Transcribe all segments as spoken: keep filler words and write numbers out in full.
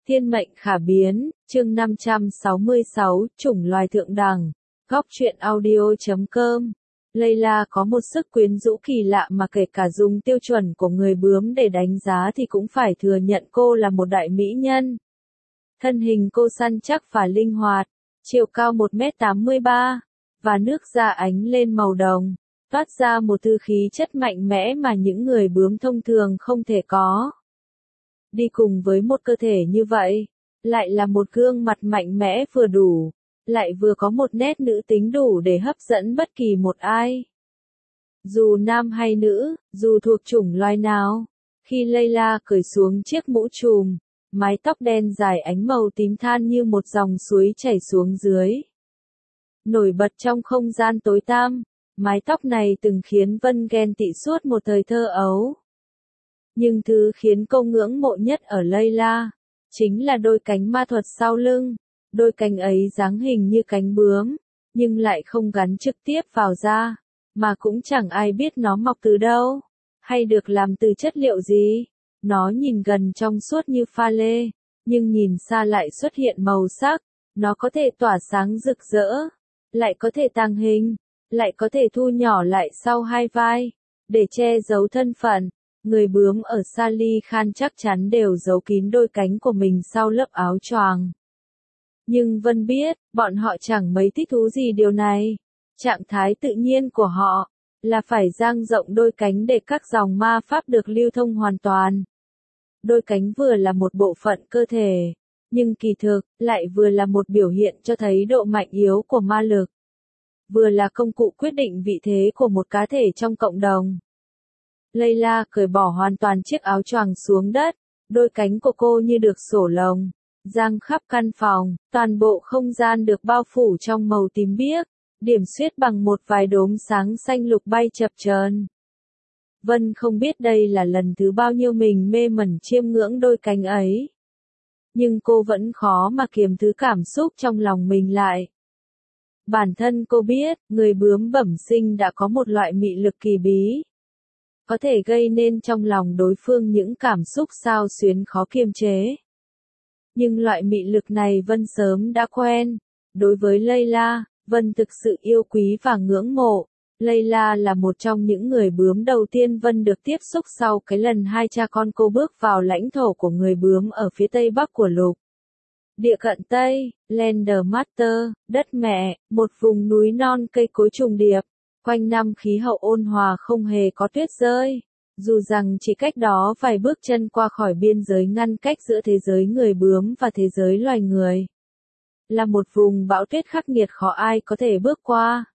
Thiên mệnh khả biến, chương năm trăm sáu mươi sáu, chủng loài thượng đẳng. Góc truyện audio chấm com. Layla có một sức quyến rũ kỳ lạ mà kể cả dùng tiêu chuẩn của người bướm để đánh giá thì cũng phải thừa nhận cô là một đại mỹ nhân. Thân hình cô săn chắc và linh hoạt, chiều cao một mét tám mươi ba, và nước da ánh lên màu đồng, toát ra một tư khí chất mạnh mẽ mà những người bướm thông thường không thể có. Đi cùng với một cơ thể như vậy, lại là một gương mặt mạnh mẽ vừa đủ, lại vừa có một nét nữ tính đủ để hấp dẫn bất kỳ một ai. Dù nam hay nữ, dù thuộc chủng loài nào, khi Layla cởi xuống chiếc mũ trùm, mái tóc đen dài ánh màu tím than như một dòng suối chảy xuống dưới. Nổi bật trong không gian tối tăm, mái tóc này từng khiến Vân ghen tị suốt một thời thơ ấu. Nhưng thứ khiến cô ngưỡng mộ nhất ở Layla, chính là đôi cánh ma thuật sau lưng. Đôi cánh ấy dáng hình như cánh bướm, nhưng lại không gắn trực tiếp vào da, mà cũng chẳng ai biết nó mọc từ đâu, hay được làm từ chất liệu gì. Nó nhìn gần trong suốt như pha lê, nhưng nhìn xa lại xuất hiện màu sắc. Nó có thể tỏa sáng rực rỡ, lại có thể tàng hình, lại có thể thu nhỏ lại sau hai vai, để che giấu thân phận. Người bướm ở Sally Khan chắc chắn đều giấu kín đôi cánh của mình sau lớp áo choàng. Nhưng Vân biết, bọn họ chẳng mấy thích thú gì điều này. Trạng thái tự nhiên của họ, là phải dang rộng đôi cánh để các dòng ma pháp được lưu thông hoàn toàn. Đôi cánh vừa là một bộ phận cơ thể, nhưng kỳ thực, lại vừa là một biểu hiện cho thấy độ mạnh yếu của ma lực. Vừa là công cụ quyết định vị thế của một cá thể trong cộng đồng. Layla cởi bỏ hoàn toàn chiếc áo choàng xuống đất, đôi cánh của cô như được xổ lồng, giang khắp căn phòng, toàn bộ không gian được bao phủ trong màu tím biếc, điểm xuyết bằng một vài đốm sáng xanh lục bay chập chờn. Vân không biết đây là lần thứ bao nhiêu mình mê mẩn chiêm ngưỡng đôi cánh ấy. Nhưng cô vẫn khó mà kiềm thứ cảm xúc trong lòng mình lại. Bản thân cô biết, người bướm bẩm sinh đã có một loại mị lực kỳ bí, có thể gây nên trong lòng đối phương những cảm xúc xao xuyến khó kiềm chế. Nhưng loại mị lực này Vân sớm đã quen. Đối với Layla, Vân thực sự yêu quý và ngưỡng mộ. Layla là một trong những người bướm đầu tiên Vân được tiếp xúc sau cái lần hai cha con cô bước vào lãnh thổ của người bướm ở phía tây bắc của lục địa cận Tây, Landmaster, đất mẹ, một vùng núi non cây cối trùng điệp. Quanh năm khí hậu ôn hòa không hề có tuyết rơi, dù rằng chỉ cách đó vài bước chân qua khỏi biên giới ngăn cách giữa thế giới người bướm và thế giới loài người. Là một vùng bão tuyết khắc nghiệt khó ai có thể bước qua.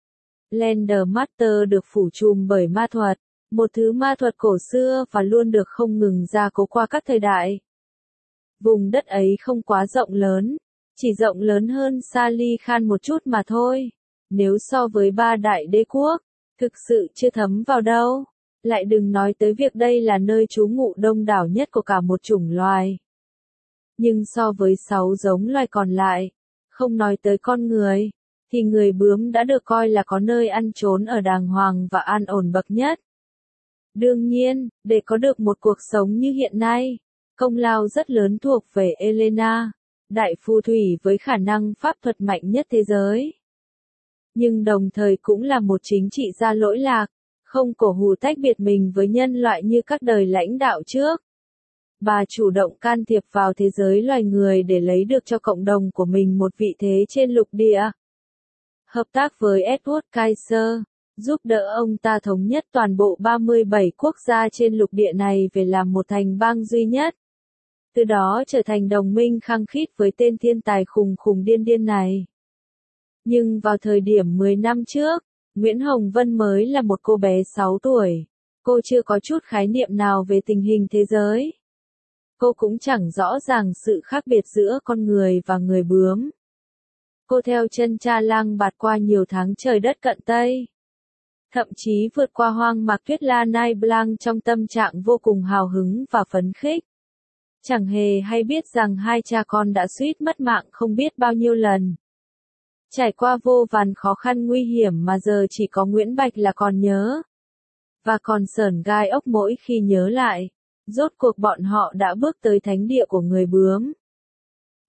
Landmaster được phủ trùm bởi ma thuật, một thứ ma thuật cổ xưa và luôn được không ngừng gia cố qua các thời đại. Vùng đất ấy không quá rộng lớn, chỉ rộng lớn hơn Sally Khan một chút mà thôi. Nếu so với ba đại đế quốc, thực sự chưa thấm vào đâu. Lại đừng nói tới việc đây là nơi trú ngụ đông đảo nhất của cả một chủng loài. Nhưng so với sáu giống loài còn lại, không nói tới con người, thì người bướm đã được coi là có nơi ăn trốn ở đàng hoàng và an ổn bậc nhất. Đương nhiên, để có được một cuộc sống như hiện nay, công lao rất lớn thuộc về Elena, đại phù thủy với khả năng pháp thuật mạnh nhất thế giới. Nhưng đồng thời cũng là một chính trị gia lỗi lạc, không cổ hủ tách biệt mình với nhân loại như các đời lãnh đạo trước. Bà chủ động can thiệp vào thế giới loài người để lấy được cho cộng đồng của mình một vị thế trên lục địa. Hợp tác với Edward Kaiser, giúp đỡ ông ta thống nhất toàn bộ ba mươi bảy quốc gia trên lục địa này về làm một thành bang duy nhất. Từ đó trở thành đồng minh khăng khít với tên thiên tài khùng khùng điên điên này. Nhưng vào thời điểm mười năm trước, Nguyễn Hồng Vân mới là một cô bé sáu tuổi. Cô chưa có chút khái niệm nào về tình hình thế giới. Cô cũng chẳng rõ ràng sự khác biệt giữa con người và người bướm. Cô theo chân cha lang bạt qua nhiều tháng trời đất cận Tây. Thậm chí vượt qua hoang mạc tuyết La Nai Blanc trong tâm trạng vô cùng hào hứng và phấn khích. Chẳng hề hay biết rằng hai cha con đã suýt mất mạng không biết bao nhiêu lần. Trải qua vô vàn khó khăn nguy hiểm mà giờ chỉ có Nguyễn Bạch là còn nhớ. Và còn sởn gai ốc mỗi khi nhớ lại. Rốt cuộc bọn họ đã bước tới thánh địa của người bướm.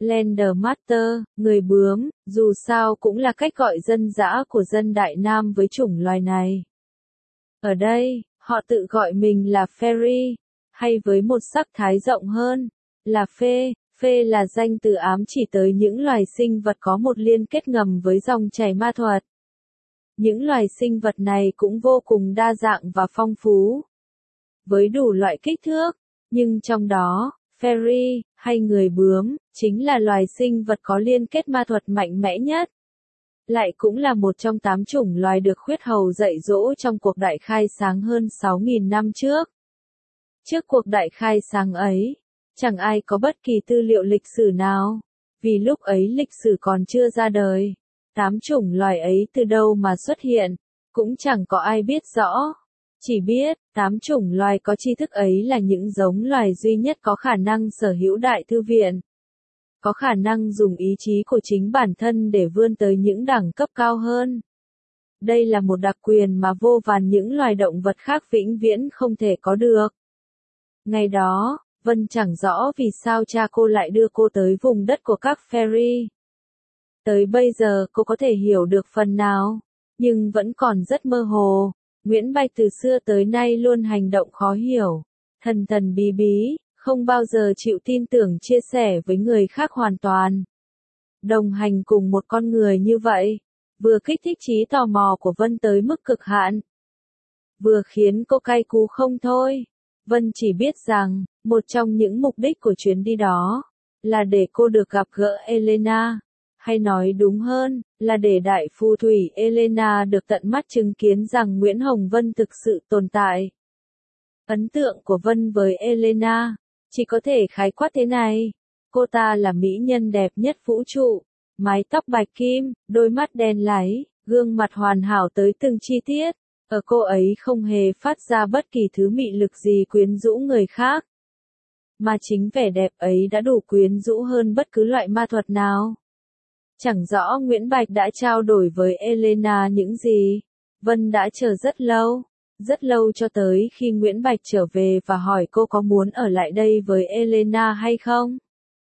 Landermaster, người bướm, dù sao cũng là cách gọi dân dã của dân Đại Nam với chủng loài này. Ở đây, họ tự gọi mình là fairy, hay với một sắc thái rộng hơn, là fê. Fê là danh từ ám chỉ tới những loài sinh vật có một liên kết ngầm với dòng chảy ma thuật. Những loài sinh vật này cũng vô cùng đa dạng và phong phú, với đủ loại kích thước, nhưng trong đó, fairy, hay người bướm, chính là loài sinh vật có liên kết ma thuật mạnh mẽ nhất. Lại cũng là một trong tám chủng loài được khuyết hầu dạy dỗ trong cuộc đại khai sáng hơn sáu nghìn năm trước. Trước cuộc đại khai sáng ấy, chẳng ai có bất kỳ tư liệu lịch sử nào, vì lúc ấy lịch sử còn chưa ra đời. Tám chủng loài ấy từ đâu mà xuất hiện, cũng chẳng có ai biết rõ. Chỉ biết, tám chủng loài có tri thức ấy là những giống loài duy nhất có khả năng sở hữu đại thư viện. Có khả năng dùng ý chí của chính bản thân để vươn tới những đẳng cấp cao hơn. Đây là một đặc quyền mà vô vàn những loài động vật khác vĩnh viễn không thể có được. Ngày đó, Vân chẳng rõ vì sao cha cô lại đưa cô tới vùng đất của các fairy. Tới bây giờ cô có thể hiểu được phần nào, nhưng vẫn còn rất mơ hồ. Nguyễn Bạch từ xưa tới nay luôn hành động khó hiểu, thần thần bí bí, không bao giờ chịu tin tưởng chia sẻ với người khác hoàn toàn. Đồng hành cùng một con người như vậy, vừa kích thích trí tò mò của Vân tới mức cực hạn, vừa khiến cô cay cú không thôi. Vân chỉ biết rằng, một trong những mục đích của chuyến đi đó, là để cô được gặp gỡ Elena. Hay nói đúng hơn, là để đại phù thủy Elena được tận mắt chứng kiến rằng Nguyễn Hồng Vân thực sự tồn tại. Ấn tượng của Vân với Elena, chỉ có thể khái quát thế này. Cô ta là mỹ nhân đẹp nhất vũ trụ, mái tóc bạch kim, đôi mắt đen láy, gương mặt hoàn hảo tới từng chi tiết. Ở cô ấy không hề phát ra bất kỳ thứ mị lực gì quyến rũ người khác. Mà chính vẻ đẹp ấy đã đủ quyến rũ hơn bất cứ loại ma thuật nào. Chẳng rõ Nguyễn Bạch đã trao đổi với Elena những gì. Vân đã chờ rất lâu, rất lâu cho tới khi Nguyễn Bạch trở về và hỏi cô có muốn ở lại đây với Elena hay không.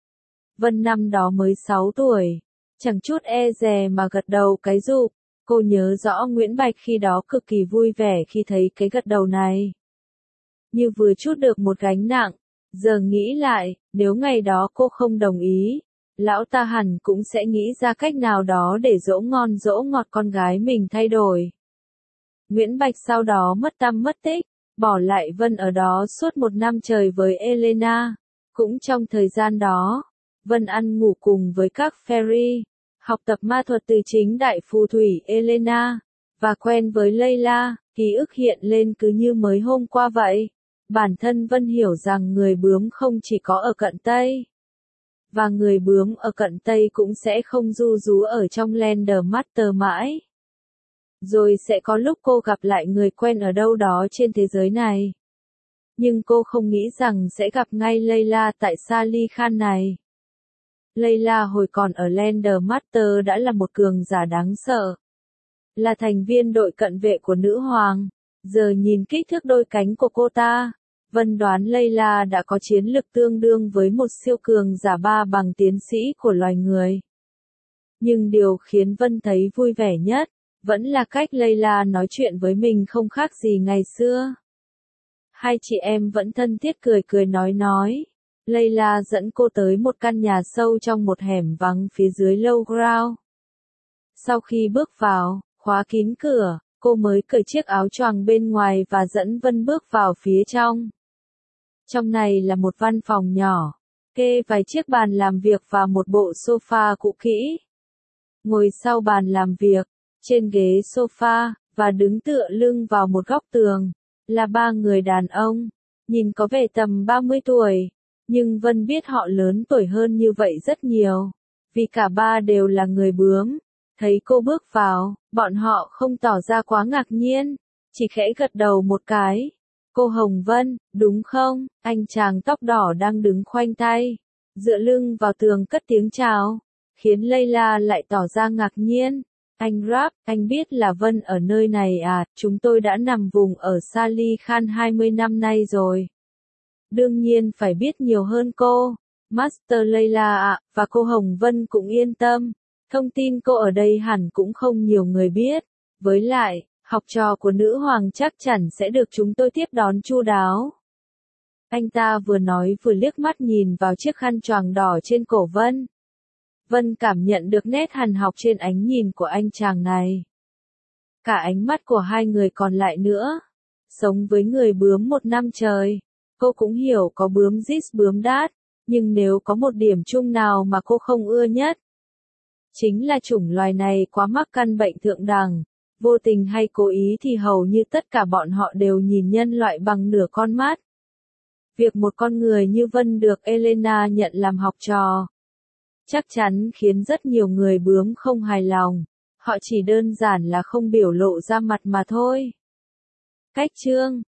Vân năm đó mới sáu tuổi, chẳng chút e dè mà gật đầu cái rụp. Cô nhớ rõ Nguyễn Bạch khi đó cực kỳ vui vẻ khi thấy cái gật đầu này. Như vừa trút được một gánh nặng, giờ nghĩ lại, nếu ngày đó cô không đồng ý, lão ta hẳn cũng sẽ nghĩ ra cách nào đó để dỗ ngon dỗ ngọt con gái mình thay đổi. Nguyễn Bạch sau đó mất tăm mất tích, bỏ lại Vân ở đó suốt một năm trời với Elena. Cũng trong thời gian đó, Vân ăn ngủ cùng với các fairy, học tập ma thuật từ chính đại phù thủy Elena, và quen với Layla. Ký ức hiện lên cứ như mới hôm qua vậy. Bản thân Vân hiểu rằng người bướm không chỉ có ở cận Tây, và người bướm ở cận Tây cũng sẽ không ru rú ở trong Landermaster mãi. Rồi sẽ có lúc cô gặp lại người quen ở đâu đó trên thế giới này. Nhưng cô không nghĩ rằng sẽ gặp ngay Layla tại Salih Khan này. Layla hồi còn ở Landermaster đã là một cường giả đáng sợ. Là thành viên đội cận vệ của nữ hoàng. Giờ nhìn kích thước đôi cánh của cô ta, Vân đoán Layla đã có chiến lực tương đương với một siêu cường giả ba bằng tiến sĩ của loài người. Nhưng điều khiến Vân thấy vui vẻ nhất, vẫn là cách Layla nói chuyện với mình không khác gì ngày xưa. Hai chị em vẫn thân thiết cười cười nói nói. Layla dẫn cô tới một căn nhà sâu trong một hẻm vắng phía dưới low ground. Sau khi bước vào, khóa kín cửa, cô mới cởi chiếc áo choàng bên ngoài và dẫn Vân bước vào phía trong. Trong này là một văn phòng nhỏ, kê vài chiếc bàn làm việc và một bộ sofa cũ kỹ. Ngồi sau bàn làm việc, trên ghế sofa, và đứng tựa lưng vào một góc tường, là ba người đàn ông, nhìn có vẻ tầm ba mươi tuổi, nhưng Vân biết họ lớn tuổi hơn như vậy rất nhiều, vì cả ba đều là người bướm. Thấy cô bước vào, bọn họ không tỏ ra quá ngạc nhiên, chỉ khẽ gật đầu một cái. Cô Hồng Vân, đúng không? Anh chàng tóc đỏ đang đứng khoanh tay, dựa lưng vào tường cất tiếng chào, khiến Layla lại tỏ ra ngạc nhiên. Anh Rap, anh biết là Vân ở nơi này à? Chúng tôi đã nằm vùng ở Salih Khan hai mươi năm nay rồi. Đương nhiên phải biết nhiều hơn cô. Master Layla ạ, và cô Hồng Vân cũng yên tâm. Thông tin cô ở đây hẳn cũng không nhiều người biết. Với lại, học trò của nữ hoàng chắc chắn sẽ được chúng tôi tiếp đón chu đáo. Anh ta vừa nói vừa liếc mắt nhìn vào chiếc khăn choàng đỏ trên cổ Vân. Vân cảm nhận được nét hằn học trên ánh nhìn của anh chàng này. Cả ánh mắt của hai người còn lại nữa. Sống với người bướm một năm trời, cô cũng hiểu có bướm rít bướm đát, nhưng nếu có một điểm chung nào mà cô không ưa nhất, chính là chủng loài này quá mắc căn bệnh thượng đẳng, vô tình hay cố ý thì hầu như tất cả bọn họ đều nhìn nhân loại bằng nửa con mắt. Việc một con người như Vân được Elena nhận làm học trò, chắc chắn khiến rất nhiều người bướm không hài lòng, họ chỉ đơn giản là không biểu lộ ra mặt mà thôi. Cách chương